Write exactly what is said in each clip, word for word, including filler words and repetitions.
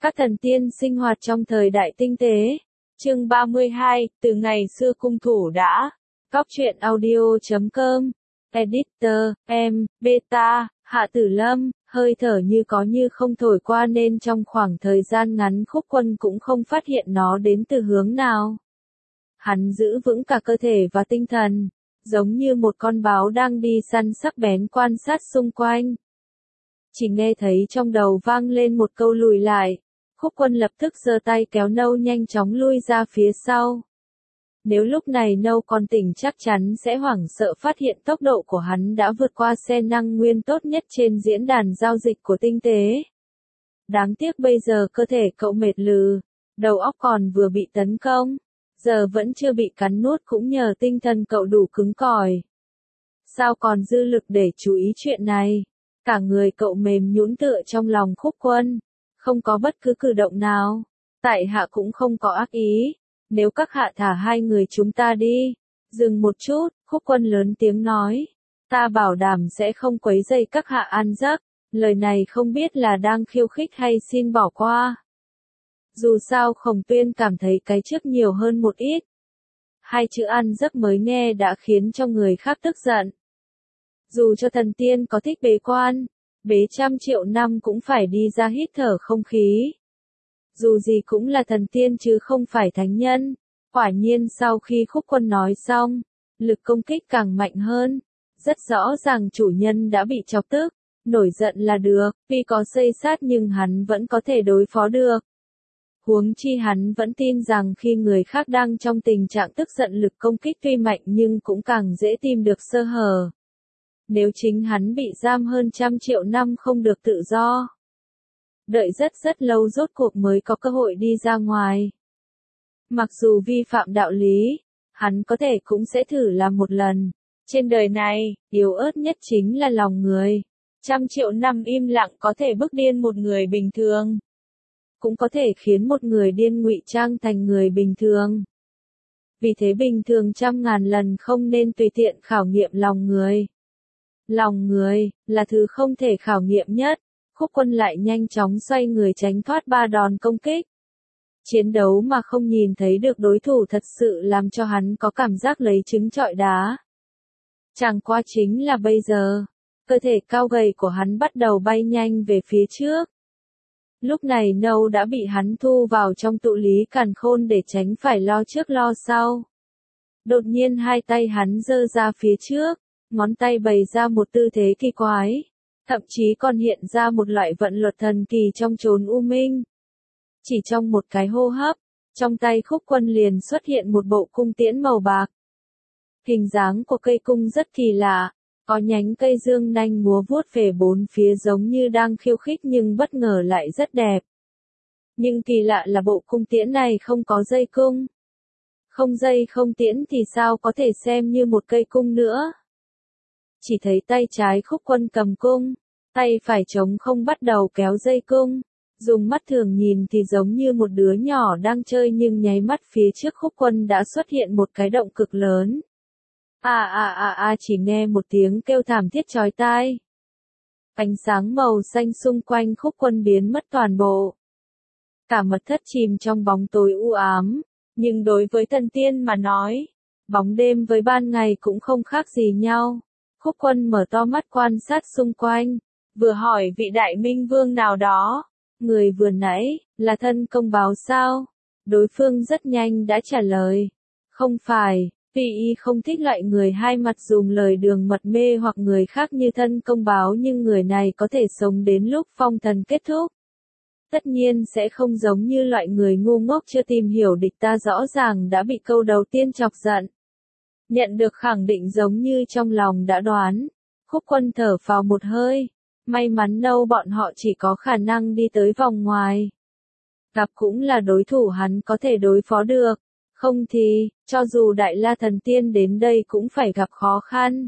Các thần tiên sinh hoạt trong thời đại tinh tế. Chương ba mươi hai, từ ngày xưa cung thủ đã. Cóc truyện audio chấm com. Editor, em, Beta, Hạ Tử Lâm, hơi thở như có như không thổi qua nên trong khoảng thời gian ngắn Khúc Quân cũng không phát hiện nó đến từ hướng nào. Hắn giữ vững cả cơ thể và tinh thần, giống như một con báo đang đi săn sắc bén quan sát xung quanh. Chỉ nghe thấy trong đầu vang lên một câu lùi lại. Khúc Quân lập tức giơ tay kéo Nâu nhanh chóng lui ra phía sau. Nếu lúc này Nâu còn tỉnh chắc chắn sẽ hoảng sợ phát hiện tốc độ của hắn đã vượt qua xe năng nguyên tốt nhất trên diễn đàn giao dịch của tinh tế. Đáng tiếc bây giờ cơ thể cậu mệt lừ, đầu óc còn vừa bị tấn công, giờ vẫn chưa bị cắn nuốt cũng nhờ tinh thần cậu đủ cứng cỏi. Sao còn dư lực để chú ý chuyện này? Cả người cậu mềm nhũn tựa trong lòng Khúc Quân. Không có bất cứ cử động nào. Tại hạ cũng không có ác ý. Nếu các hạ thả hai người chúng ta đi. Dừng một chút, Khúc Quân lớn tiếng nói. Ta bảo đảm sẽ không quấy rầy các hạ ăn giấc. Lời này không biết là đang khiêu khích hay xin bỏ qua. Dù sao Khổng Tuyên cảm thấy cái trước nhiều hơn một ít. Hai chữ ăn giấc mới nghe đã khiến cho người khác tức giận. Dù cho thần tiên có thích bế quan, bế trăm triệu năm cũng phải đi ra hít thở không khí. Dù gì cũng là thần tiên chứ không phải thánh nhân. Quả nhiên sau khi Khúc Quân nói xong, lực công kích càng mạnh hơn. Rất rõ ràng chủ nhân đã bị chọc tức, nổi giận là được, vì có xây sát nhưng hắn vẫn có thể đối phó được. Huống chi hắn vẫn tin rằng khi người khác đang trong tình trạng tức giận lực công kích tuy mạnh nhưng cũng càng dễ tìm được sơ hở. Nếu chính hắn bị giam hơn trăm triệu năm không được tự do. Đợi rất rất lâu rốt cuộc mới có cơ hội đi ra ngoài. Mặc dù vi phạm đạo lý, hắn có thể cũng sẽ thử làm một lần. Trên đời này, yếu ớt nhất chính là lòng người. Trăm triệu năm im lặng có thể bức điên một người bình thường. Cũng có thể khiến một người điên ngụy trang thành người bình thường. Vì thế bình thường trăm ngàn lần không nên tùy tiện khảo nghiệm lòng người. Lòng người, là thứ không thể khảo nghiệm nhất. Khúc Quân lại nhanh chóng xoay người tránh thoát ba đòn công kích. Chiến đấu mà không nhìn thấy được đối thủ thật sự làm cho hắn có cảm giác lấy trứng trọi đá. Chẳng qua chính là bây giờ, cơ thể cao gầy của hắn bắt đầu bay nhanh về phía trước. Lúc này Nâu đã bị hắn thu vào trong tụ lý càn khôn để tránh phải lo trước lo sau. Đột nhiên hai tay hắn giơ ra phía trước. Ngón tay bày ra một tư thế kỳ quái, thậm chí còn hiện ra một loại vận luật thần kỳ trong chốn u minh. Chỉ trong một cái hô hấp, trong tay Khúc Quân liền xuất hiện một bộ cung tiễn màu bạc. Hình dáng của cây cung rất kỳ lạ, có nhánh cây dương nanh múa vuốt về bốn phía giống như đang khiêu khích nhưng bất ngờ lại rất đẹp. Nhưng kỳ lạ là bộ cung tiễn này không có dây cung. Không dây không tiễn thì sao có thể xem như một cây cung nữa. Chỉ thấy tay trái Khúc Quân cầm cung, tay phải trống không bắt đầu kéo dây cung. Dùng mắt thường nhìn thì giống như một đứa nhỏ đang chơi nhưng nháy mắt phía trước Khúc Quân đã xuất hiện một cái động cực lớn. À à à à chỉ nghe một tiếng kêu thảm thiết chói tai. Ánh sáng màu xanh xung quanh Khúc Quân biến mất toàn bộ. Cả mật thất chìm trong bóng tối u ám, nhưng đối với thần tiên mà nói, bóng đêm với ban ngày cũng không khác gì nhau. Khúc Quân mở to mắt quan sát xung quanh, vừa hỏi vị đại minh vương nào đó, người vừa nãy, là thân công báo sao? Đối phương rất nhanh đã trả lời, không phải, vì y không thích loại người hai mặt dùng lời đường mật mê hoặc người khác như thân công báo nhưng người này có thể sống đến lúc phong thần kết thúc. Tất nhiên sẽ không giống như loại người ngu ngốc chưa tìm hiểu địch ta rõ ràng đã bị câu đầu tiên chọc giận. Nhận được khẳng định giống như trong lòng đã đoán, Khúc Quân thở phào một hơi, may mắn Nâu bọn họ chỉ có khả năng đi tới vòng ngoài. Gặp cũng là đối thủ hắn có thể đối phó được, không thì, cho dù Đại La Thần Tiên đến đây cũng phải gặp khó khăn.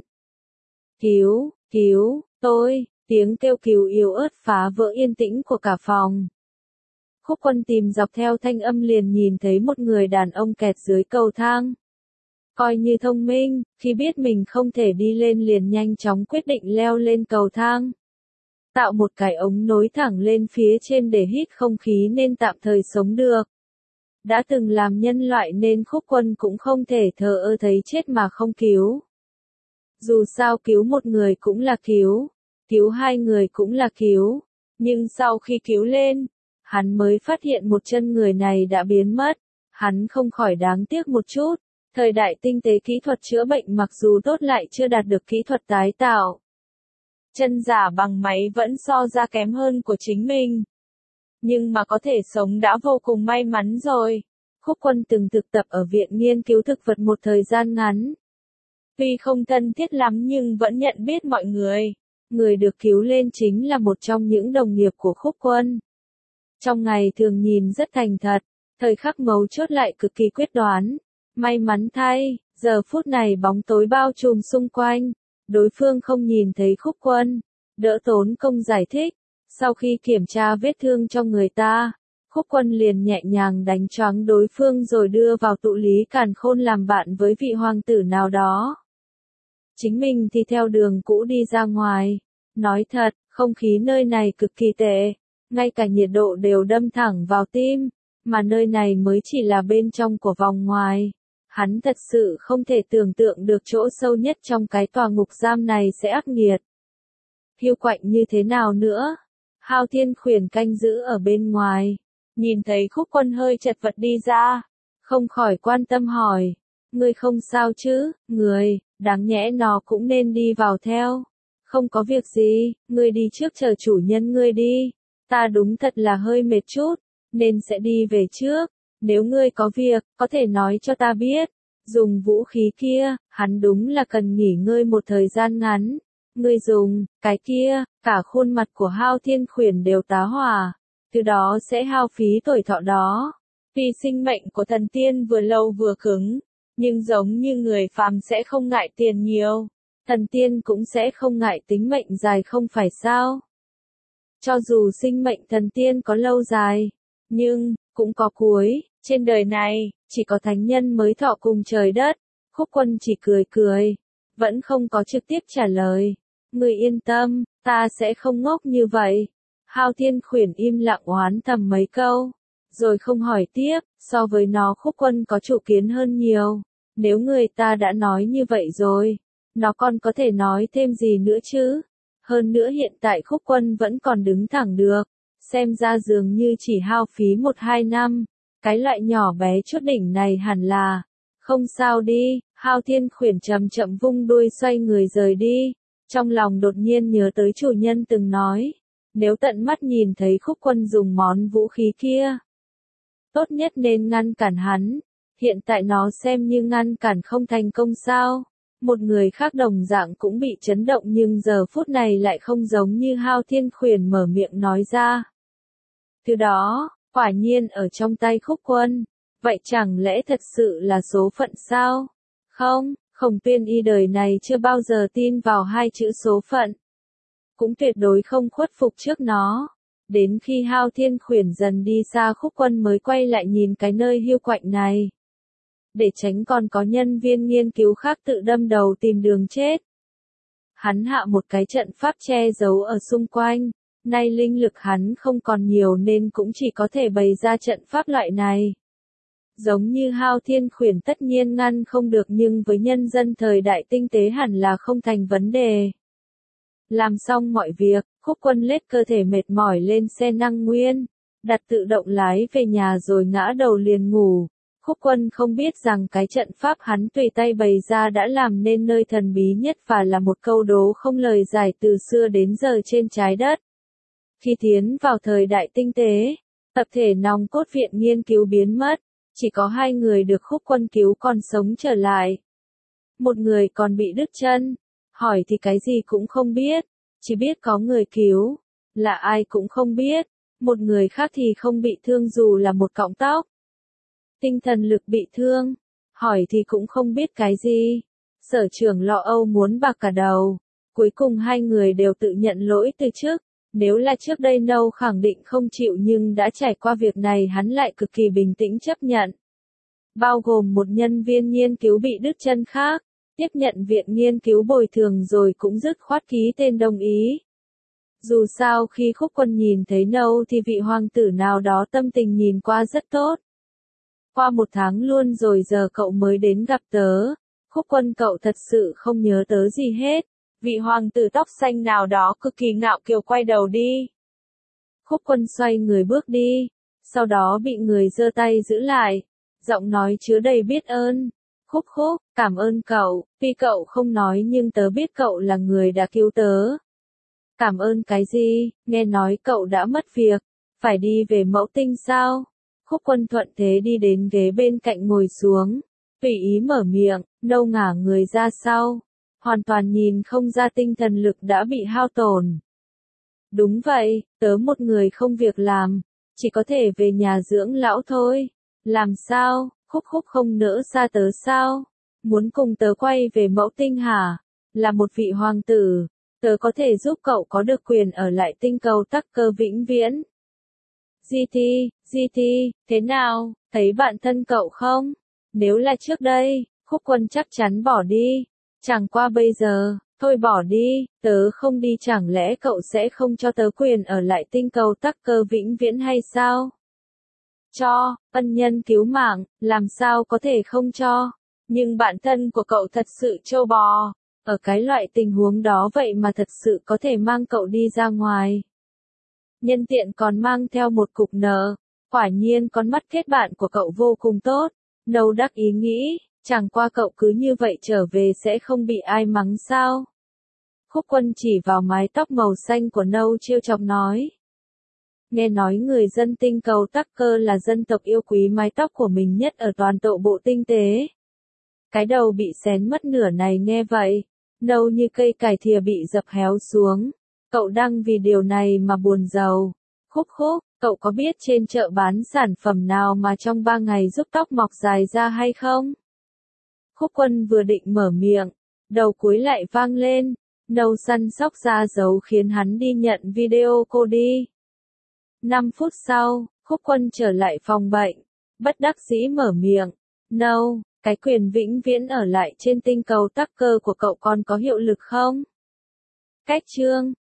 Cứu, cứu, tôi, tiếng kêu cứu yếu ớt phá vỡ yên tĩnh của cả phòng. Khúc Quân tìm dọc theo thanh âm liền nhìn thấy một người đàn ông kẹt dưới cầu thang. Coi như thông minh, khi biết mình không thể đi lên liền nhanh chóng quyết định leo lên cầu thang. tạo một cái ống nối thẳng lên phía trên để hít không khí nên tạm thời sống được. Đã từng làm nhân loại nên Khúc Quân cũng không thể thờ ơ thấy chết mà không cứu. Dù sao cứu một người cũng là cứu, cứu hai người cũng là cứu, nhưng sau khi cứu lên, hắn mới phát hiện một chân người này đã biến mất, hắn không khỏi đáng tiếc một chút. Thời đại tinh tế kỹ thuật chữa bệnh mặc dù tốt lại chưa đạt được kỹ thuật tái tạo. Chân giả bằng máy vẫn so ra kém hơn của chính mình. Nhưng mà có thể sống đã vô cùng may mắn rồi. Khúc Quân từng thực tập ở Viện Nghiên cứu Thực vật một thời gian ngắn. Tuy không thân thiết lắm nhưng vẫn nhận biết mọi người. Người được cứu lên chính là một trong những đồng nghiệp của Khúc Quân. Trong ngày thường nhìn rất thành thật, thời khắc mấu chốt lại cực kỳ quyết đoán. May mắn thay, giờ phút này bóng tối bao trùm xung quanh, đối phương không nhìn thấy Khúc Quân, đỡ tốn công giải thích. Sau khi kiểm tra vết thương trong người ta, Khúc Quân liền nhẹ nhàng đánh choáng đối phương rồi đưa vào tụ lý càn khôn làm bạn với vị hoàng tử nào đó. Chính mình thì theo đường cũ đi ra ngoài. Nói thật, không khí nơi này cực kỳ tệ, ngay cả nhiệt độ đều đâm thẳng vào tim, mà nơi này mới chỉ là bên trong của vòng ngoài. Hắn thật sự không thể tưởng tượng được chỗ sâu nhất trong cái tòa ngục giam này sẽ ác nghiệt. Hiu Quạnh như thế nào nữa? Hao Thiên Khuyển canh giữ ở bên ngoài, nhìn thấy Khúc Quân hơi chật vật đi ra, không khỏi quan tâm hỏi, ngươi không sao chứ, người, đáng nhẽ nó cũng nên đi vào theo. Không có việc gì, ngươi đi trước chờ chủ nhân ngươi đi, ta đúng thật là hơi mệt chút, nên sẽ đi về trước. Nếu ngươi có việc, có thể nói cho ta biết. Dùng vũ khí kia, hắn đúng là cần nghỉ ngơi một thời gian ngắn. Ngươi dùng, cái kia, cả khuôn mặt của Hao Thiên Khuyển đều tá hỏa. Từ đó sẽ hao phí tuổi thọ đó. Vì sinh mệnh của thần tiên vừa lâu vừa cứng. Nhưng giống như người phàm sẽ không ngại tiền nhiều. Thần tiên cũng sẽ không ngại tính mệnh dài không phải sao? Cho dù sinh mệnh thần tiên có lâu dài, nhưng, cũng có cuối. Trên đời này, chỉ có thánh nhân mới thọ cùng trời đất. Khúc Quân chỉ cười cười, vẫn không có trực tiếp trả lời. Người yên tâm, ta sẽ không ngốc như vậy. Hao Thiên Khuyển im lặng oán thầm mấy câu, rồi không hỏi tiếp. So với nó Khúc Quân có chủ kiến hơn nhiều. Nếu người ta đã nói như vậy rồi, nó còn có thể nói thêm gì nữa chứ? Hơn nữa hiện tại Khúc Quân vẫn còn đứng thẳng được. Xem ra dường như chỉ hao phí một hai năm. Cái loại nhỏ bé chút đỉnh này hẳn là, không sao đi. Hao Thiên Khuyển chậm chậm vung đuôi xoay người rời đi. Trong lòng đột nhiên nhớ tới chủ nhân từng nói, nếu tận mắt nhìn thấy Khúc Quân dùng món vũ khí kia, tốt nhất nên ngăn cản hắn. Hiện tại nó xem như ngăn cản không thành công sao. Một người khác đồng dạng cũng bị chấn động nhưng giờ phút này lại không giống như Hao Thiên Khuyển mở miệng nói ra. Từ đó, quả nhiên ở trong tay Khúc Quân. Vậy chẳng lẽ thật sự là số phận sao? Không, Khổng Tuyên Y đời này chưa bao giờ tin vào hai chữ số phận. Cũng tuyệt đối không khuất phục trước nó. Đến khi Hao Thiên Khuyển dần đi xa Khúc Quân mới quay lại nhìn cái nơi Hiu Quạnh này. Để tránh còn có nhân viên nghiên cứu khác tự đâm đầu tìm đường chết. Hắn hạ một cái trận pháp che giấu ở xung quanh. Nay linh lực hắn không còn nhiều nên cũng chỉ có thể bày ra trận pháp loại này. Giống như Hao Thiên Khuyển tất nhiên ngăn không được nhưng với nhân dân thời đại tinh tế hẳn là không thành vấn đề. Làm xong mọi việc, Khúc Quân lết cơ thể mệt mỏi lên xe năng nguyên, đặt tự động lái về nhà rồi ngã đầu liền ngủ. Khúc Quân không biết rằng cái trận pháp hắn tùy tay bày ra đã làm nên nơi thần bí nhất và là một câu đố không lời giải từ xưa đến giờ trên trái đất. Khi tiến vào thời đại tinh tế, tập thể nòng cốt viện nghiên cứu biến mất, chỉ có hai người được Khúc Quân cứu còn sống trở lại. Một người còn bị đứt chân, hỏi thì cái gì cũng không biết, chỉ biết có người cứu, là ai cũng không biết, một người khác thì không bị thương dù là một cọng tóc. Tinh thần lực bị thương, hỏi thì cũng không biết cái gì. Sở trưởng lo âu muốn bạc cả đầu, cuối cùng hai người đều tự nhận lỗi từ trước. Nếu là trước đây Nâu khẳng định không chịu nhưng đã trải qua việc này hắn lại cực kỳ bình tĩnh chấp nhận. Bao gồm một nhân viên nghiên cứu bị đứt chân khác, tiếp nhận viện nghiên cứu bồi thường rồi cũng dứt khoát ký tên đồng ý. Dù sao khi Khúc Quân nhìn thấy Nâu thì vị hoàng tử nào đó tâm tình nhìn qua rất tốt. Qua một tháng luôn rồi giờ cậu mới đến gặp tớ. Khúc Quân cậu thật sự không nhớ tớ gì hết. Vị hoàng tử tóc xanh nào đó cực kỳ ngạo kiều quay đầu đi. Khúc Quân xoay người bước đi. Sau đó bị người giơ tay giữ lại. Giọng nói chứa đầy biết ơn. Khúc Khúc, cảm ơn cậu. Tuy cậu không nói nhưng tớ biết cậu là người đã cứu tớ. Cảm ơn cái gì, nghe nói cậu đã mất việc. Phải đi về Mẫu Tinh sao? Khúc Quân thuận thế đi đến ghế bên cạnh ngồi xuống. Tùy ý mở miệng, Nâu ngả người ra sau. Hoàn toàn nhìn không ra tinh thần lực đã bị hao tổn. Đúng vậy, tớ một người không việc làm. Chỉ có thể về nhà dưỡng lão thôi. Làm sao, Khúc Khúc không nỡ xa tớ sao? Muốn cùng tớ quay về Mẫu Tinh hả? Là một vị hoàng tử. Tớ có thể giúp cậu có được quyền ở lại tinh cầu tắc cơ vĩnh viễn. giê tê, giê tê, thế nào, thấy bạn thân cậu không? Nếu là trước đây, Khúc Quân chắc chắn bỏ đi. Chẳng qua bây giờ, thôi bỏ đi, tớ không đi chẳng lẽ cậu sẽ không cho tớ quyền ở lại tinh cầu tắc cơ vĩnh viễn hay sao? Cho, ân nhân cứu mạng, làm sao có thể không cho? Nhưng bản thân của cậu thật sự trâu bò. Ở cái loại tình huống đó vậy mà thật sự có thể mang cậu đi ra ngoài. Nhân tiện còn mang theo một cục nợ. Quả nhiên con mắt kết bạn của cậu vô cùng tốt. Nâu đắc ý nghĩ, chẳng qua cậu cứ như vậy trở về sẽ không bị ai mắng sao. Khúc Quân chỉ vào mái tóc màu xanh của Nâu trêu chọc nói. Nghe nói người dân tinh cầu tắc cơ là dân tộc yêu quý mái tóc của mình nhất ở toàn bộ bộ tinh tế. Cái đầu bị xén mất nửa này nghe vậy. Nâu như cây cải thìa bị dập héo xuống. Cậu đang vì điều này mà buồn rầu. Khúc Khúc, cậu có biết trên chợ bán sản phẩm nào mà trong ba ngày giúp tóc mọc dài ra hay không? Khúc Quân vừa định mở miệng. Đầu cuối lại vang lên. Nâu săn sóc ra dấu khiến hắn đi nhận video cô đi. năm phút sau, Khúc Quân trở lại phòng bệnh. Bất đắc dĩ mở miệng. Nâu. Cái quyền vĩnh viễn ở lại trên tinh cầu tắc cơ của cậu còn có hiệu lực không? Cách chương